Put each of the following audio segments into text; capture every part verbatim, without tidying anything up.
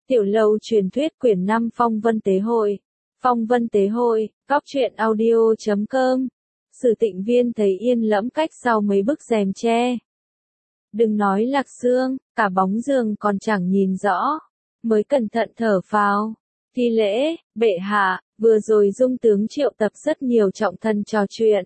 Tiểu lâu truyền thuyết quyển năm Phong Vân Tế Hội. Phong Vân Tế Hội, góc truyện audio chấm com. Sử Tịnh Viên thấy Yên Lẫm cách sau mấy bức rèm tre. Đừng nói Lạc Sương, cả bóng giường còn chẳng nhìn rõ. Mới cẩn thận thở phào. Thi lễ, bệ hạ, vừa rồi dung tướng triệu tập rất nhiều trọng thân trò chuyện.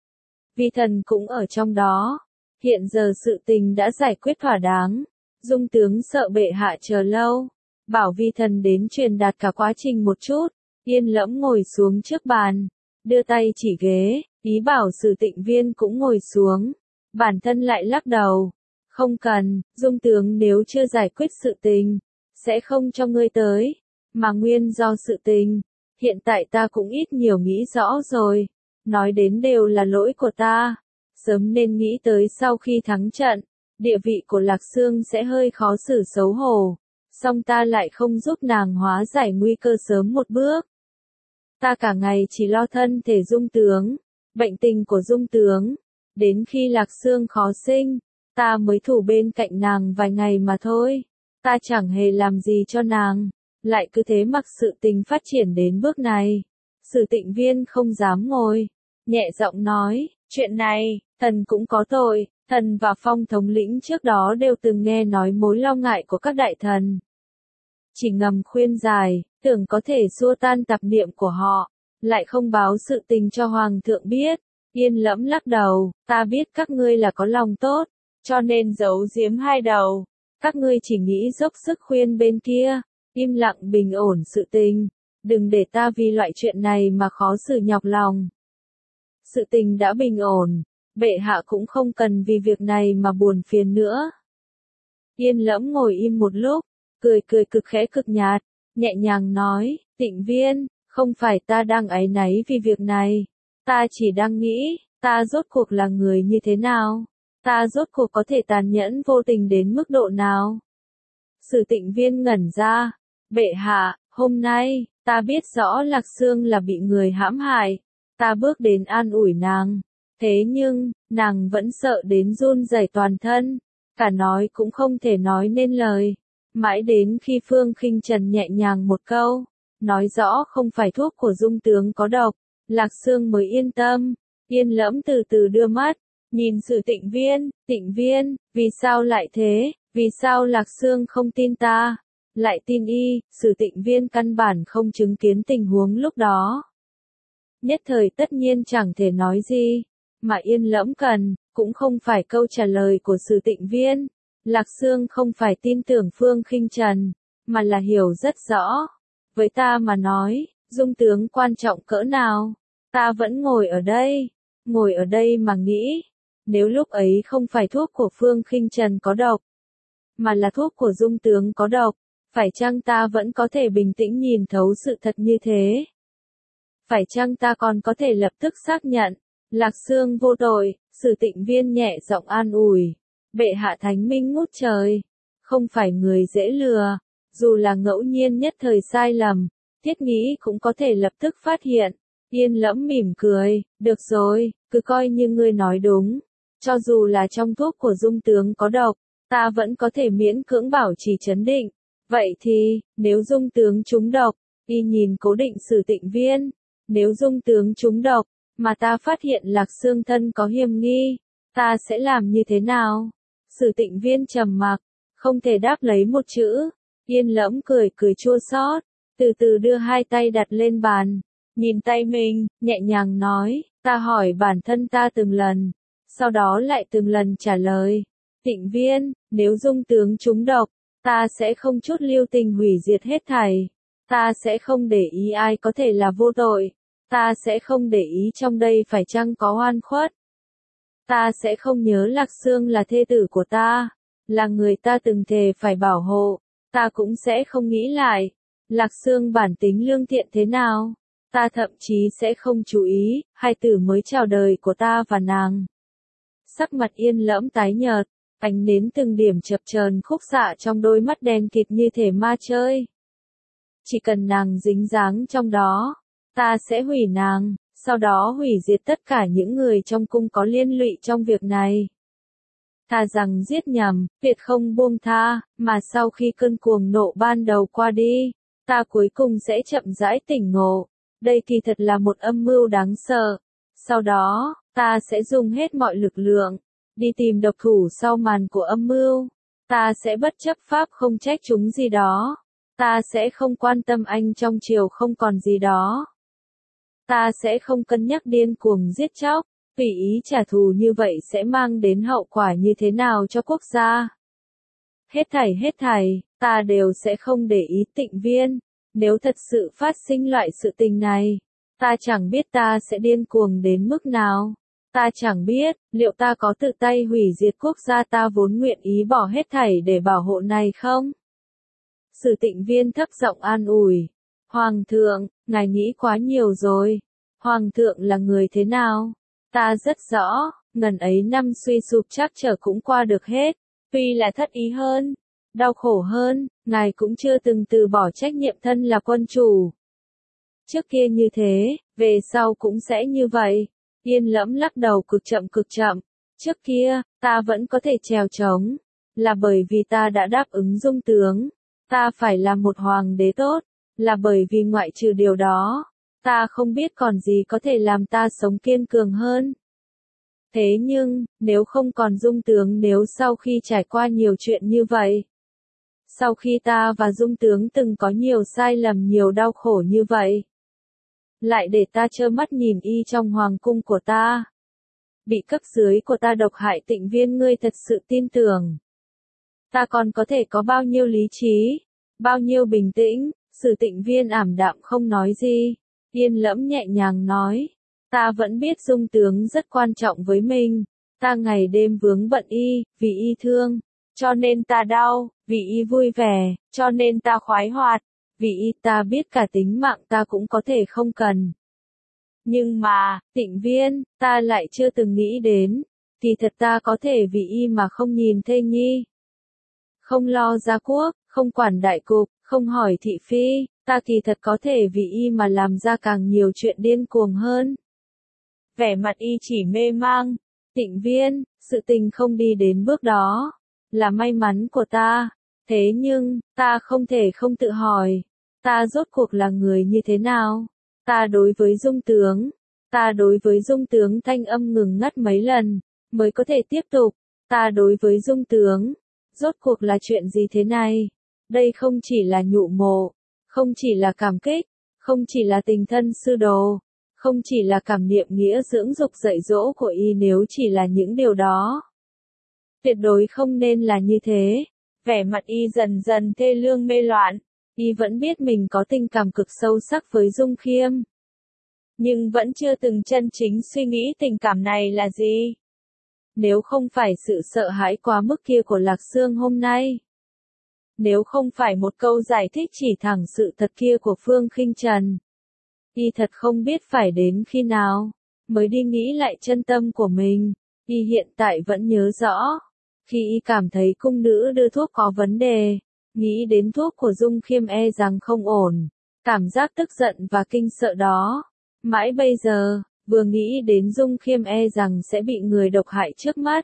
Vi thần cũng ở trong đó. Hiện giờ sự tình đã giải quyết thỏa đáng. Dung tướng sợ bệ hạ chờ lâu. Bảo vi thần đến truyền đạt cả quá trình một chút. Yên Lẫm ngồi xuống trước bàn. Đưa tay chỉ ghế, ý bảo Sử Tịnh Viên cũng ngồi xuống. Bản thân lại lắc đầu. Không cần, dung tướng nếu chưa giải quyết sự tình, sẽ không cho ngươi tới. Mà nguyên do sự tình, hiện tại ta cũng ít nhiều nghĩ rõ rồi. Nói đến đều là lỗi của ta. Sớm nên nghĩ tới sau khi thắng trận, địa vị của Lạc Sương sẽ hơi khó xử xấu hổ. Song ta lại không giúp nàng hóa giải nguy cơ sớm một bước. Ta cả ngày chỉ lo thân thể dung tướng, bệnh tình của dung tướng. Đến khi Lạc Sương khó sinh, ta mới thủ bên cạnh nàng vài ngày mà thôi. Ta chẳng hề làm gì cho nàng, lại cứ thế mặc sự tình phát triển đến bước này. Sử Tịnh Viên không dám ngồi, nhẹ giọng nói, chuyện này, thần cũng có tội. Thần và Phong thống lĩnh trước đó đều từng nghe nói mối lo ngại của các đại thần. Chỉ ngầm khuyên giải, tưởng có thể xua tan tạp niệm của họ, lại không báo sự tình cho Hoàng thượng biết. Yên Lẫm lắc đầu, ta biết các ngươi là có lòng tốt, cho nên giấu giếm hai đầu. Các ngươi chỉ nghĩ dốc sức khuyên bên kia, im lặng bình ổn sự tình. Đừng để ta vì loại chuyện này mà khó xử nhọc lòng. Sự tình đã bình ổn, bệ hạ cũng không cần vì việc này mà buồn phiền nữa. Yên Lẫm ngồi im một lúc, cười cười cực khẽ cực nhạt, nhẹ nhàng nói, Tịnh Viên, không phải ta đang áy náy vì việc này. Ta chỉ đang nghĩ, ta rốt cuộc là người như thế nào? Ta rốt cuộc có thể tàn nhẫn vô tình đến mức độ nào? Sử Tịnh Viên ngẩn ra, bệ hạ, hôm nay, ta biết rõ Lạc Sương là bị người hãm hại. Ta bước đến an ủi nàng. Thế nhưng, nàng vẫn sợ đến run rẩy toàn thân. Cả nói cũng không thể nói nên lời. Mãi đến khi Phương Khinh Trần nhẹ nhàng một câu, nói rõ không phải thuốc của dung tướng có độc, Lạc Sương mới yên tâm. Yên Lẫm từ từ đưa mắt, nhìn Sử Tịnh Viên, Tịnh Viên, vì sao lại thế, vì sao Lạc Sương không tin ta, lại tin y. Sử Tịnh Viên căn bản không chứng kiến tình huống lúc đó. Nhất thời tất nhiên chẳng thể nói gì, mà Yên Lẫm cần, cũng không phải câu trả lời của Sử Tịnh Viên. Lạc Sương không phải tin tưởng Phương Khinh Trần, mà là hiểu rất rõ. Với ta mà nói, dung tướng quan trọng cỡ nào, ta vẫn ngồi ở đây, ngồi ở đây mà nghĩ, nếu lúc ấy không phải thuốc của Phương Khinh Trần có độc, mà là thuốc của dung tướng có độc, phải chăng ta vẫn có thể bình tĩnh nhìn thấu sự thật như thế? Phải chăng ta còn có thể lập tức xác nhận, Lạc Sương vô tội? Sử Tịnh Viên nhẹ giọng an ủi, bệ hạ thánh minh ngút trời, không phải người dễ lừa, dù là ngẫu nhiên nhất thời sai lầm, thiết nghĩ cũng có thể lập tức phát hiện. Yên Lẫm mỉm cười, được rồi, cứ coi như ngươi nói đúng, cho dù là trong thuốc của dung tướng có độc, ta vẫn có thể miễn cưỡng bảo trì trấn định. Vậy thì, nếu dung tướng trúng độc, y nhìn Cố Định Sử Tịnh Viên, nếu dung tướng trúng độc, mà ta phát hiện Lạc Sương thân có hiềm nghi, ta sẽ làm như thế nào? Sử Tịnh Viên trầm mặc, không thể đáp lấy một chữ. Yên Lẫm cười cười chua xót, từ từ đưa hai tay đặt lên bàn, nhìn tay mình, nhẹ nhàng nói, ta hỏi bản thân ta từng lần, sau đó lại từng lần trả lời. Tịnh Viên, nếu dung tướng trúng độc, ta sẽ không chút lưu tình hủy diệt hết thảy. Ta sẽ không để ý ai có thể là vô tội. Ta sẽ không để ý trong đây phải chăng có oan khuất. Ta sẽ không nhớ Lạc Sương là thê tử của ta, là người ta từng thề phải bảo hộ. Ta cũng sẽ không nghĩ lại, Lạc Sương bản tính lương thiện thế nào. Ta thậm chí sẽ không chú ý, hai tử mới chào đời của ta và nàng. Sắc mặt Yên Lẫm tái nhợt, ánh nến từng điểm chập chờn khúc xạ trong đôi mắt đen kịt như thể ma chơi. Chỉ cần nàng dính dáng trong đó, ta sẽ hủy nàng, sau đó hủy diệt tất cả những người trong cung có liên lụy trong việc này. thà rằng giết nhầm, tuyệt không buông tha, mà sau khi cơn cuồng nộ ban đầu qua đi, ta cuối cùng sẽ chậm rãi tỉnh ngộ. Đây kỳ thật là một âm mưu đáng sợ. Sau đó, ta sẽ dùng hết mọi lực lượng, đi tìm độc thủ sau màn của âm mưu. Ta sẽ bất chấp pháp không trách chúng gì đó. Ta sẽ không quan tâm anh trong triều không còn gì đó. Ta sẽ không cân nhắc điên cuồng giết chóc, tùy ý trả thù như vậy sẽ mang đến hậu quả như thế nào cho quốc gia. Hết thảy hết thảy, ta đều sẽ không để ý Tịnh Viên. Nếu thật sự phát sinh loại sự tình này, ta chẳng biết ta sẽ điên cuồng đến mức nào. Ta chẳng biết, liệu ta có tự tay hủy diệt quốc gia ta vốn nguyện ý bỏ hết thảy để bảo hộ này không? Sử Tịnh Viên thấp giọng an ủi. Hoàng thượng, ngài nghĩ quá nhiều rồi. Hoàng thượng là người thế nào? Ta rất rõ, ngần ấy năm suy sụp trắc trở cũng qua được hết. Tuy là thất ý hơn, đau khổ hơn, ngài cũng chưa từng từ bỏ trách nhiệm thân là quân chủ. Trước kia như thế, về sau cũng sẽ như vậy. Yên Lẫm lắc đầu cực chậm cực chậm. Trước kia, ta vẫn có thể trèo trống, là bởi vì ta đã đáp ứng dung tướng. Ta phải là một hoàng đế tốt, là bởi vì ngoại trừ điều đó, ta không biết còn gì có thể làm ta sống kiên cường hơn. Thế nhưng, nếu không còn dung tướng, nếu sau khi trải qua nhiều chuyện như vậy, sau khi ta và dung tướng từng có nhiều sai lầm nhiều đau khổ như vậy, lại để ta trơ mắt nhìn y trong hoàng cung của ta, bị cấp dưới của ta độc hại Tịnh Viên, ngươi thật sự tin tưởng ta còn có thể có bao nhiêu lý trí, bao nhiêu bình tĩnh? Sử Tịnh Viên ảm đạm không nói gì. Yên Lẫm nhẹ nhàng nói, ta vẫn biết dung tướng rất quan trọng với mình, ta ngày đêm vướng bận y, vì y thương, cho nên ta đau, vì y vui vẻ, cho nên ta khoái hoạt, vì y ta biết cả tính mạng ta cũng có thể không cần. Nhưng mà, Tịnh Viên, ta lại chưa từng nghĩ đến, thì thật ta có thể vì y mà không nhìn thê nhi, không lo gia quốc, không quản đại cục, không hỏi thị phi, ta kỳ thật có thể vì y mà làm ra càng nhiều chuyện điên cuồng hơn. Vẻ mặt y chỉ mê mang. Tịnh Viên, sự tình không đi đến bước đó, là may mắn của ta. Thế nhưng, ta không thể không tự hỏi, ta rốt cuộc là người như thế nào? Ta đối với dung tướng, ta đối với dung tướng thanh âm ngừng ngắt mấy lần, mới có thể tiếp tục. Ta đối với dung tướng, rốt cuộc là chuyện gì thế này? Đây không chỉ là nhụ mộ, không chỉ là cảm kích, không chỉ là tình thân sư đồ, không chỉ là cảm niệm nghĩa dưỡng dục dạy dỗ của y, nếu chỉ là những điều đó. Tuyệt đối không nên là như thế. Vẻ mặt y dần dần thê lương mê loạn, y vẫn biết mình có tình cảm cực sâu sắc với Dung Khiêm. Nhưng vẫn chưa từng chân chính suy nghĩ tình cảm này là gì. Nếu không phải sự sợ hãi quá mức kia của Lạc Sương hôm nay, nếu không phải một câu giải thích chỉ thẳng sự thật kia của Phương Khinh Trần, y thật không biết phải đến khi nào mới đi nghĩ lại chân tâm của mình. Y hiện tại vẫn nhớ rõ, khi y cảm thấy cung nữ đưa thuốc có vấn đề, nghĩ đến thuốc của Dung Khiêm e rằng không ổn, cảm giác tức giận và kinh sợ đó, mãi bây giờ, vừa nghĩ đến Dung Khiêm e rằng sẽ bị người độc hại trước mắt,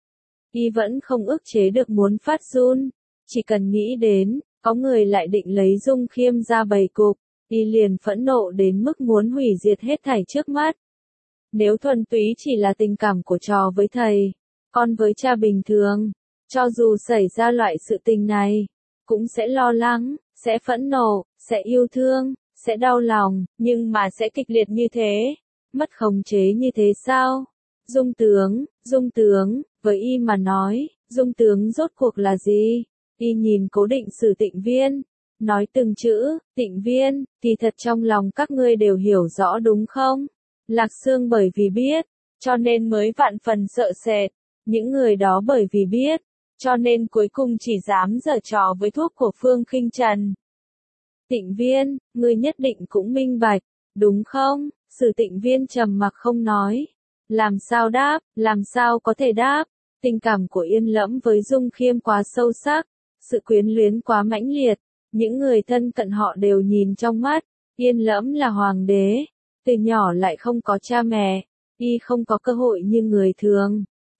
y vẫn không ức chế được muốn phát run. Chỉ cần nghĩ đến, có người lại định lấy Dung Khiêm ra bày cục, y liền phẫn nộ đến mức muốn hủy diệt hết thảy trước mắt. Nếu thuần túy chỉ là tình cảm của trò với thầy, con với cha bình thường, cho dù xảy ra loại sự tình này, cũng sẽ lo lắng, sẽ phẫn nộ, sẽ yêu thương, sẽ đau lòng, nhưng mà sẽ kịch liệt như thế, mất khống chế như thế sao? Dung tướng, Dung tướng, với y mà nói, Dung tướng rốt cuộc là gì? Y nhìn Cố Định Sử Tịnh Viên, nói từng chữ, Tịnh Viên, kỳ thật trong lòng các ngươi đều hiểu rõ đúng không? Lạc Sương bởi vì biết, cho nên mới vạn phần sợ sệt, những người đó bởi vì biết, cho nên cuối cùng chỉ dám giở trò với thuốc của Phương Khinh Trần. Tịnh Viên, ngươi nhất định cũng minh bạch, đúng không? Sử Tịnh Viên trầm mặc không nói. Làm sao đáp, làm sao có thể đáp? Tình cảm của Yên Lẫm với Dung Khiêm quá sâu sắc, sự quyến luyến quá mãnh liệt, những người thân cận họ đều nhìn trong mắt. Yên Lẫm là hoàng đế, từ nhỏ lại không có cha mẹ, y không có cơ hội như người thường,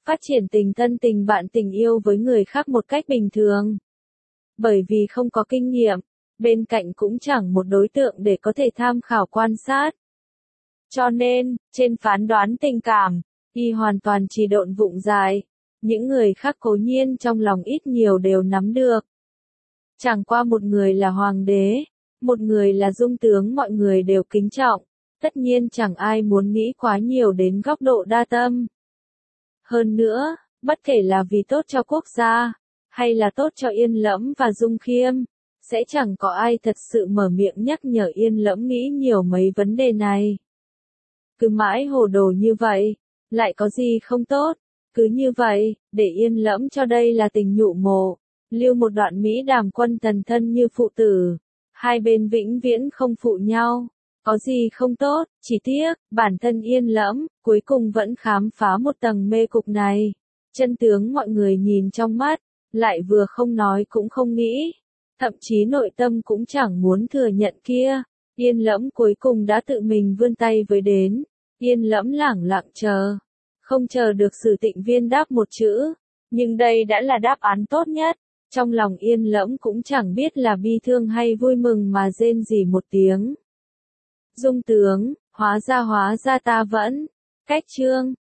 phát triển tình thân tình bạn tình yêu với người khác một cách bình thường. Bởi vì không có kinh nghiệm, bên cạnh cũng chẳng một đối tượng để có thể tham khảo quan sát. Cho nên, trên phán đoán tình cảm, y hoàn toàn chỉ độn vụng dài. Những người khác cố nhiên trong lòng ít nhiều đều nắm được. Chẳng qua một người là hoàng đế, một người là dung tướng mọi người đều kính trọng. Tất nhiên chẳng ai muốn nghĩ quá nhiều đến góc độ đa tâm. Hơn nữa, bất kể là vì tốt cho quốc gia, hay là tốt cho Yên Lẫm và Dung Khiêm, sẽ chẳng có ai thật sự mở miệng nhắc nhở Yên Lẫm nghĩ nhiều mấy vấn đề này. Cứ mãi hồ đồ như vậy, lại có gì không tốt, cứ như vậy, để Yên Lẫm cho đây là tình nhụ mộ, lưu một đoạn Mỹ Đàm quân thần thân như phụ tử, hai bên vĩnh viễn không phụ nhau. Có gì không tốt, chỉ tiếc, bản thân Yên Lẫm, cuối cùng vẫn khám phá một tầng mê cục này. Chân tướng mọi người nhìn trong mắt, lại vừa không nói cũng không nghĩ. Thậm chí nội tâm cũng chẳng muốn thừa nhận kia. Yên Lẫm cuối cùng đã tự mình vươn tay với đến. Yên Lẫm lẳng lặng chờ. Không chờ được Sử Tịnh Viên đáp một chữ. Nhưng đây đã là đáp án tốt nhất. Trong lòng Yên Lẫm cũng chẳng biết là bi thương hay vui mừng mà rên rỉ một tiếng. Dung tướng, hóa ra hóa ra ta vẫn. Cách chương.